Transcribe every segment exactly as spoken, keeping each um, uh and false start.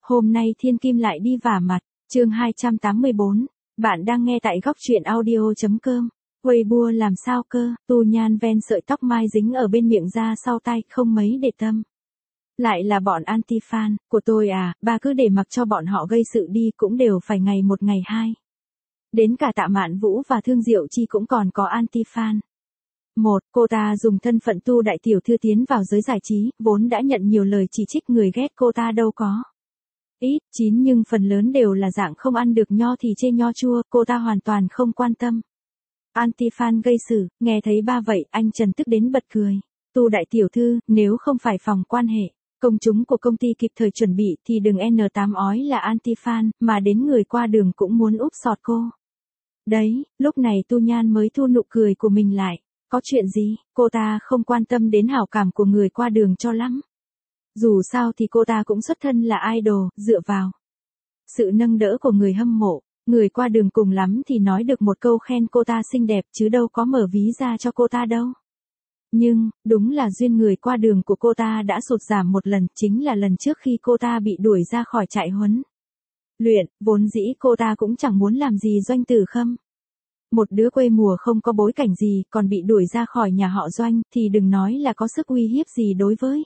Hôm nay Thiên Kim lại đi vả mặt, chương hai trăm tám mươi bốn. Bạn đang nghe tại góc truyện audio.com. Weibo làm sao cơ, Tu Nhan ven sợi tóc mai dính ở bên miệng ra sau tay, không mấy để tâm. Lại là bọn anti-fan của tôi à, ba cứ để mặc cho bọn họ gây sự đi, cũng đều phải ngày một ngày hai. Đến cả Tạ Mạn Vũ và Thương Diệu Chi cũng còn có anti-fan. Một, cô ta dùng thân phận Tu đại tiểu thư tiến vào giới giải trí, vốn đã nhận nhiều lời chỉ trích, người ghét cô ta đâu có ít, chín nhưng phần lớn đều là dạng không ăn được nho thì chê nho chua, cô ta hoàn toàn không quan tâm. Anti-fan gây sự, nghe thấy ba vậy, anh Trần tức đến bật cười. Tu đại tiểu thư, nếu không phải phòng quan hệ, công chúng của công ty kịp thời chuẩn bị thì đừng en tám ói là anti-fan, mà đến người qua đường cũng muốn úp sọt cô. Đấy, lúc này Tu Nhan mới thu nụ cười của mình lại. Có chuyện gì, cô ta không quan tâm đến hảo cảm của người qua đường cho lắm. Dù sao thì cô ta cũng xuất thân là idol, dựa vào sự nâng đỡ của người hâm mộ, người qua đường cùng lắm thì nói được một câu khen cô ta xinh đẹp chứ đâu có mở ví ra cho cô ta đâu. Nhưng, đúng là duyên người qua đường của cô ta đã sụt giảm một lần, chính là lần trước khi cô ta bị đuổi ra khỏi trại huấn luyện, vốn dĩ cô ta cũng chẳng muốn làm gì Doanh Tử Khâm. Một đứa quê mùa không có bối cảnh gì, còn bị đuổi ra khỏi nhà họ Doanh, thì đừng nói là có sức uy hiếp gì đối với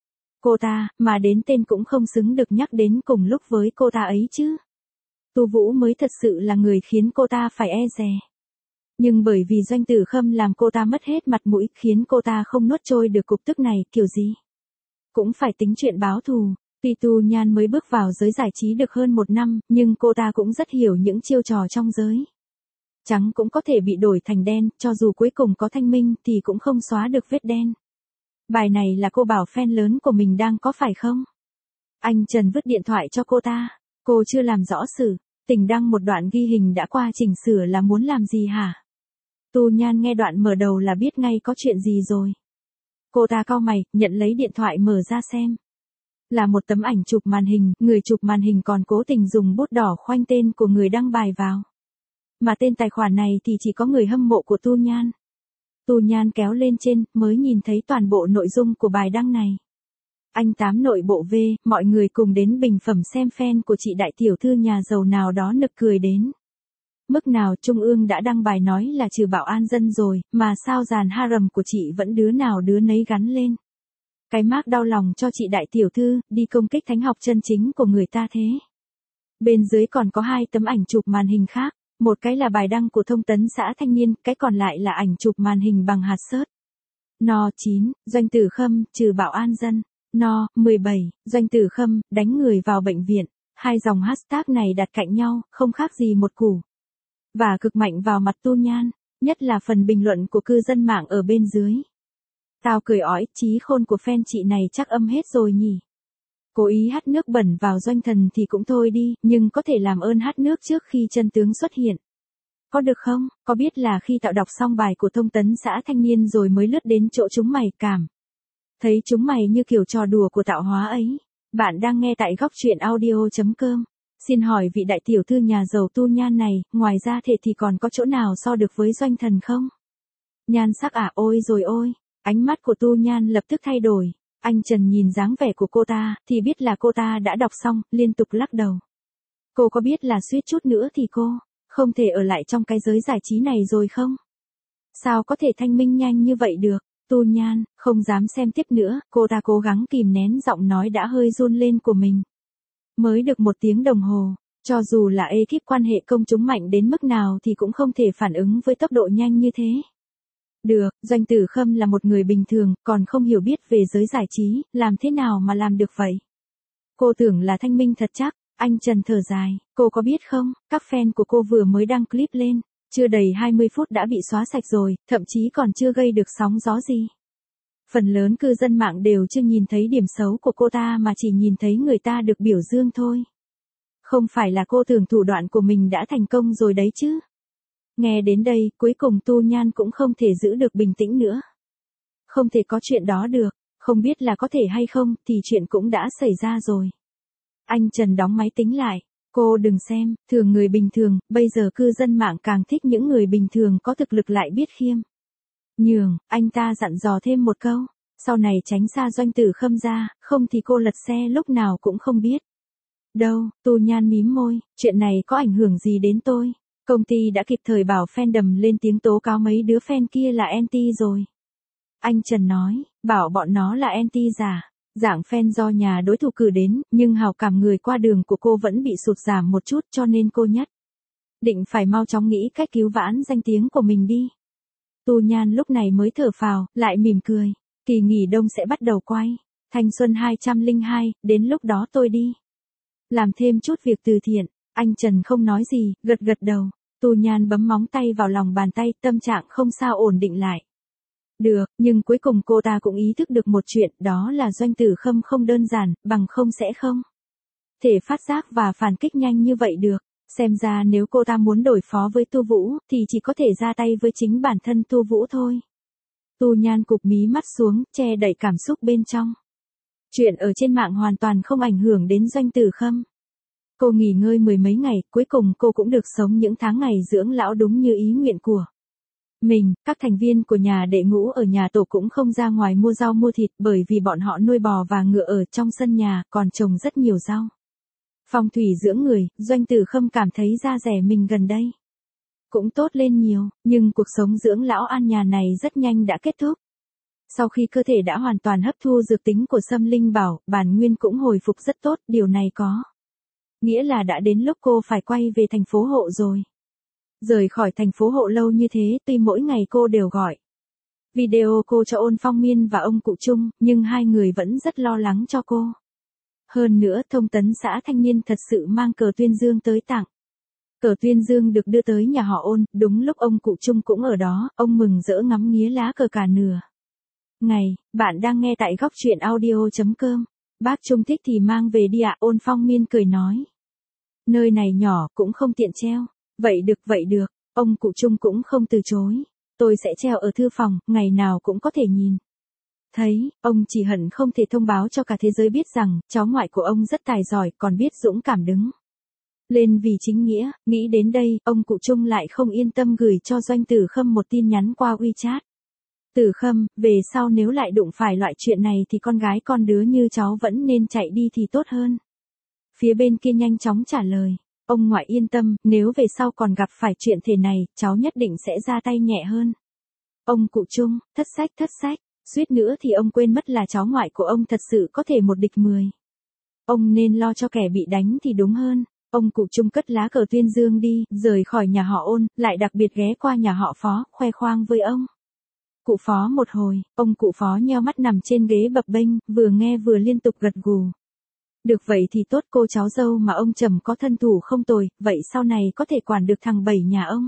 cô ta, mà đến tên cũng không xứng được nhắc đến cùng lúc với cô ta ấy chứ. Tu Vũ mới thật sự là người khiến cô ta phải e dè. Nhưng bởi vì Doanh Tử Khâm làm cô ta mất hết mặt mũi, khiến cô ta không nuốt trôi được cục tức này, kiểu gì cũng phải tính chuyện báo thù. Tuy Tu Nhan mới bước vào giới giải trí được hơn một năm, nhưng cô ta cũng rất hiểu những chiêu trò trong giới trắng cũng có thể bị đổi thành đen, cho dù cuối cùng có thanh minh thì cũng không xóa được vết đen. Bài này là cô bảo fan lớn của mình đang có phải không? Anh Trần vứt điện thoại cho cô ta. Cô chưa làm rõ sự tình đăng một đoạn ghi hình đã qua chỉnh sửa là muốn làm gì hả? Tu Nhan nghe đoạn mở đầu là biết ngay có chuyện gì rồi. Cô ta cau mày, nhận lấy điện thoại mở ra xem. Là một tấm ảnh chụp màn hình, người chụp màn hình còn cố tình dùng bút đỏ khoanh tên của người đăng bài vào. Mà tên tài khoản này thì chỉ có người hâm mộ của Tu Nhan. Tu Nhan kéo lên trên, mới nhìn thấy toàn bộ nội dung của bài đăng này. Anh Tám nội bộ V, mọi người cùng đến bình phẩm xem fan của chị đại tiểu thư nhà giàu nào đó nực cười đến mức nào. Trung ương đã đăng bài nói là trừ bảo an dân rồi, mà sao dàn harem của chị vẫn đứa nào đứa nấy gắn lên cái mác đau lòng cho chị đại tiểu thư, đi công kích thánh học chân chính của người ta thế. Bên dưới còn có hai tấm ảnh chụp màn hình khác. Một cái là bài đăng của Thông tấn xã Thanh niên, cái còn lại là ảnh chụp màn hình bằng hạt sớt. No chín, Doanh Tử Khâm, trừ bảo an dân. No, mười bảy, Doanh Tử Khâm, đánh người vào bệnh viện. Hai dòng hashtag này đặt cạnh nhau, không khác gì một củ và cực mạnh vào mặt Tu Nhan, nhất là phần bình luận của cư dân mạng ở bên dưới. Tao cười ói, trí khôn của fan chị này chắc âm hết rồi nhỉ. Cố ý hát nước bẩn vào Doanh Thần thì cũng thôi đi, nhưng có thể làm ơn hát nước trước khi chân tướng xuất hiện. Có được không? Có biết là khi tạo đọc xong bài của Thông tấn xã Thanh niên rồi mới lướt đến chỗ chúng mày cảm thấy chúng mày như kiểu trò đùa của tạo hóa ấy. Bạn đang nghe tại góc truyện audio.com. Xin hỏi vị đại tiểu thư nhà giàu Tu Nhan này, ngoài ra thể thì còn có chỗ nào so được với Doanh Thần không? Nhan sắc à, ôi rồi ôi. Ánh mắt của Tu Nhan lập tức thay đổi. Anh Trần nhìn dáng vẻ của cô ta, thì biết là cô ta đã đọc xong, liên tục lắc đầu. Cô có biết là suýt chút nữa thì cô không thể ở lại trong cái giới giải trí này rồi không? Sao có thể thanh minh nhanh như vậy được? Tu Nhan, không dám xem tiếp nữa, cô ta cố gắng kìm nén giọng nói đã hơi run lên của mình. Mới được một tiếng đồng hồ, cho dù là ekip quan hệ công chúng mạnh đến mức nào thì cũng không thể phản ứng với tốc độ nhanh như thế. Được, Doanh Tử Khâm là một người bình thường, còn không hiểu biết về giới giải trí, làm thế nào mà làm được vậy? Cô tưởng là thanh minh thật chắc. Anh Trần thở dài, cô có biết không, các fan của cô vừa mới đăng clip lên, chưa đầy hai mươi phút đã bị xóa sạch rồi, thậm chí còn chưa gây được sóng gió gì. Phần lớn cư dân mạng đều chưa nhìn thấy điểm xấu của cô ta mà chỉ nhìn thấy người ta được biểu dương thôi. Không phải là cô tưởng thủ đoạn của mình đã thành công rồi đấy chứ? Nghe đến đây, cuối cùng Tu Nhan cũng không thể giữ được bình tĩnh nữa. Không thể có chuyện đó được, không biết là có thể hay không, thì chuyện cũng đã xảy ra rồi. Anh Trần đóng máy tính lại. Cô đừng xem, thường người bình thường, bây giờ cư dân mạng càng thích những người bình thường có thực lực lại biết khiêm nhường. Anh ta dặn dò thêm một câu, sau này tránh xa Doanh Tử Khâm ra, không thì cô lật xe lúc nào cũng không biết. Đâu, Tu Nhan mím môi, chuyện này có ảnh hưởng gì đến tôi? Công ty đã kịp thời bảo fandom lên tiếng tố cáo mấy đứa fan kia là anti rồi. Anh Trần nói, bảo bọn nó là anti giả. Dạng fan do nhà đối thủ cử đến, nhưng hào cảm người qua đường của cô vẫn bị sụt giảm một chút cho nên cô nhất định phải mau chóng nghĩ cách cứu vãn danh tiếng của mình đi. Tu Nhan lúc này mới thở phào, lại mỉm cười. Kỳ nghỉ đông sẽ bắt đầu quay. Thanh xuân hai không không hai, đến lúc đó tôi đi. Làm thêm chút việc từ thiện. Anh Trần không nói gì, gật gật đầu. Tu Nhan bấm móng tay vào lòng bàn tay, tâm trạng không sao ổn định lại. Được, nhưng cuối cùng cô ta cũng ý thức được một chuyện, đó là Doanh Tử Khâm không đơn giản, bằng không sẽ không thể phát giác và phản kích nhanh như vậy được. Xem ra nếu cô ta muốn đối phó với Tu Vũ, thì chỉ có thể ra tay với chính bản thân Tu Vũ thôi. Tu Nhan cụp mí mắt xuống, che đậy cảm xúc bên trong. Chuyện ở trên mạng hoàn toàn không ảnh hưởng đến Doanh Tử Khâm. Cô nghỉ ngơi mười mấy ngày, cuối cùng cô cũng được sống những tháng ngày dưỡng lão đúng như ý nguyện của mình. Các thành viên của nhà đệ ngũ ở nhà tổ cũng không ra ngoài mua rau mua thịt, bởi vì bọn họ nuôi bò và ngựa ở trong sân nhà, còn trồng rất nhiều rau. Phong thủy dưỡng người, Doanh Tử Khâm cảm thấy da rẻ mình gần đây cũng tốt lên nhiều, nhưng cuộc sống dưỡng lão an nhà này rất nhanh đã kết thúc. Sau khi cơ thể đã hoàn toàn hấp thu dược tính của Sâm Linh Bảo, bản nguyên cũng hồi phục rất tốt, điều này có nghĩa là đã đến lúc cô phải quay về thành phố Hộ rồi. Rời khỏi thành phố Hộ lâu như thế, tuy mỗi ngày cô đều gọi video cô cho Ôn Phong Miên và ông cụ Trung, nhưng hai người vẫn rất lo lắng cho cô. Hơn nữa, thông tấn xã Thanh Niên thật sự mang cờ tuyên dương tới tặng. Cờ tuyên dương được đưa tới nhà họ Ôn, đúng lúc ông cụ Trung cũng ở đó, ông mừng rỡ ngắm nghía lá cờ cả nửa ngày. Bạn đang nghe tại góc truyện audio chấm com. Bác Trung thích thì mang về đi ạ, Ôn Phong Miên cười nói. Nơi này nhỏ, cũng không tiện treo. Vậy được, vậy được, ông cụ Trung cũng không từ chối. Tôi sẽ treo ở thư phòng, ngày nào cũng có thể nhìn thấy. Ông chỉ hận không thể thông báo cho cả thế giới biết rằng, cháu ngoại của ông rất tài giỏi, còn biết dũng cảm đứng lên vì chính nghĩa. Nghĩ đến đây, ông cụ Trung lại không yên tâm gửi cho Doanh Tử Khâm một tin nhắn qua WeChat. Tử Khâm, về sau nếu lại đụng phải loại chuyện này thì con gái con đứa như cháu vẫn nên chạy đi thì tốt hơn. Phía bên kia nhanh chóng trả lời. Ông ngoại yên tâm, nếu về sau còn gặp phải chuyện thế này, cháu nhất định sẽ ra tay nhẹ hơn. Ông cụ Trung, thất sách thất sách, suýt nữa thì ông quên mất là cháu ngoại của ông thật sự có thể một địch mười. Ông nên lo cho kẻ bị đánh thì đúng hơn. Ông cụ Trung cất lá cờ tuyên dương đi, rời khỏi nhà họ Ôn, lại đặc biệt ghé qua nhà họ Phó, khoe khoang với ông cụ Phó một hồi. Ông cụ Phó nheo mắt nằm trên ghế bập bênh, vừa nghe vừa liên tục gật gù. Được vậy thì tốt, cô cháu dâu mà ông Trầm có thân thủ không tồi, vậy sau này có thể quản được thằng Bảy nhà ông.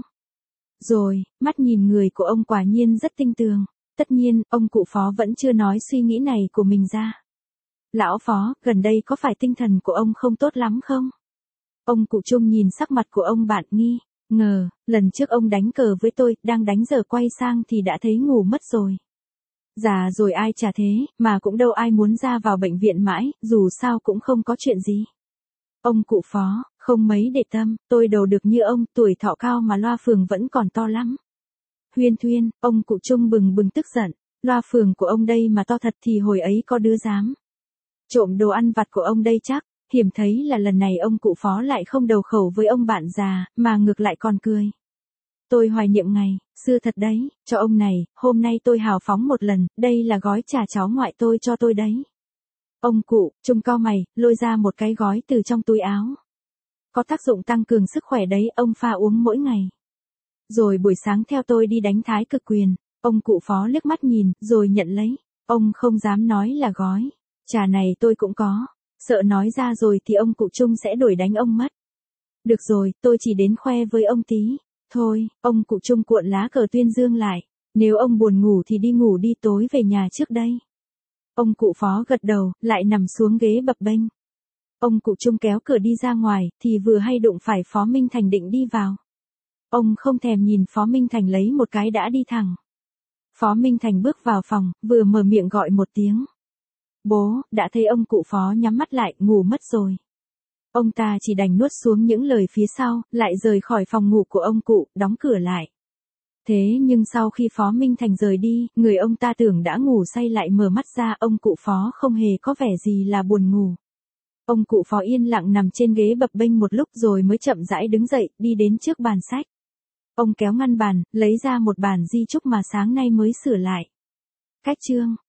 Rồi, mắt nhìn người của ông quả nhiên rất tinh tường. Tất nhiên, ông cụ Phó vẫn chưa nói suy nghĩ này của mình ra. Lão Phó, gần đây có phải tinh thần của ông không tốt lắm không? Ông cụ Trung nhìn sắc mặt của ông bạn nghi ngờ, lần trước ông đánh cờ với tôi, đang đánh giờ quay sang thì đã thấy ngủ mất rồi. Già rồi ai chả thế, mà cũng đâu ai muốn ra vào bệnh viện mãi, dù sao cũng không có chuyện gì. Ông cụ Phó, không mấy để tâm, tôi đầu được như ông, tuổi thọ cao mà loa phường vẫn còn to lắm. Huyên thuyên, ông cụ Trung bừng bừng tức giận, loa phường của ông đây mà to thật thì hồi ấy có đứa dám trộm đồ ăn vặt của ông đây chắc. Hiểm thấy là lần này ông cụ Phó lại không đầu khẩu với ông bạn già, mà ngược lại còn cười. Tôi hoài niệm ngày xưa thật đấy, cho ông này, hôm nay tôi hào phóng một lần, đây là gói trà cháu ngoại tôi cho tôi đấy. Ông cụ Trung cau mày, lôi ra một cái gói từ trong túi áo. Có tác dụng tăng cường sức khỏe đấy, ông pha uống mỗi ngày. Rồi buổi sáng theo tôi đi đánh thái cực quyền. Ông cụ Phó liếc mắt nhìn, rồi nhận lấy. Ông không dám nói là gói trà này tôi cũng có. Sợ nói ra rồi thì ông cụ Trung sẽ đuổi đánh ông mất. Được rồi, tôi chỉ đến khoe với ông tí. Thôi, ông cụ Trung cuộn lá cờ tuyên dương lại. Nếu ông buồn ngủ thì đi ngủ đi, tối về nhà trước đây. Ông cụ Phó gật đầu, lại nằm xuống ghế bập bênh. Ông cụ Trung kéo cửa đi ra ngoài, thì vừa hay đụng phải Phó Minh Thành định đi vào. Ông không thèm nhìn Phó Minh Thành lấy một cái đã đi thẳng. Phó Minh Thành bước vào phòng, vừa mở miệng gọi một tiếng. Bố, đã thấy ông cụ Phó nhắm mắt lại, ngủ mất rồi. Ông ta chỉ đành nuốt xuống những lời phía sau, lại rời khỏi phòng ngủ của ông cụ, đóng cửa lại. Thế nhưng sau khi Phó Minh Thành rời đi, người ông ta tưởng đã ngủ say lại mở mắt ra, ông cụ Phó không hề có vẻ gì là buồn ngủ. Ông cụ Phó yên lặng nằm trên ghế bập bênh một lúc rồi mới chậm rãi đứng dậy, đi đến trước bàn sách. Ông kéo ngăn bàn, lấy ra một bản di chúc mà sáng nay mới sửa lại. Cách chương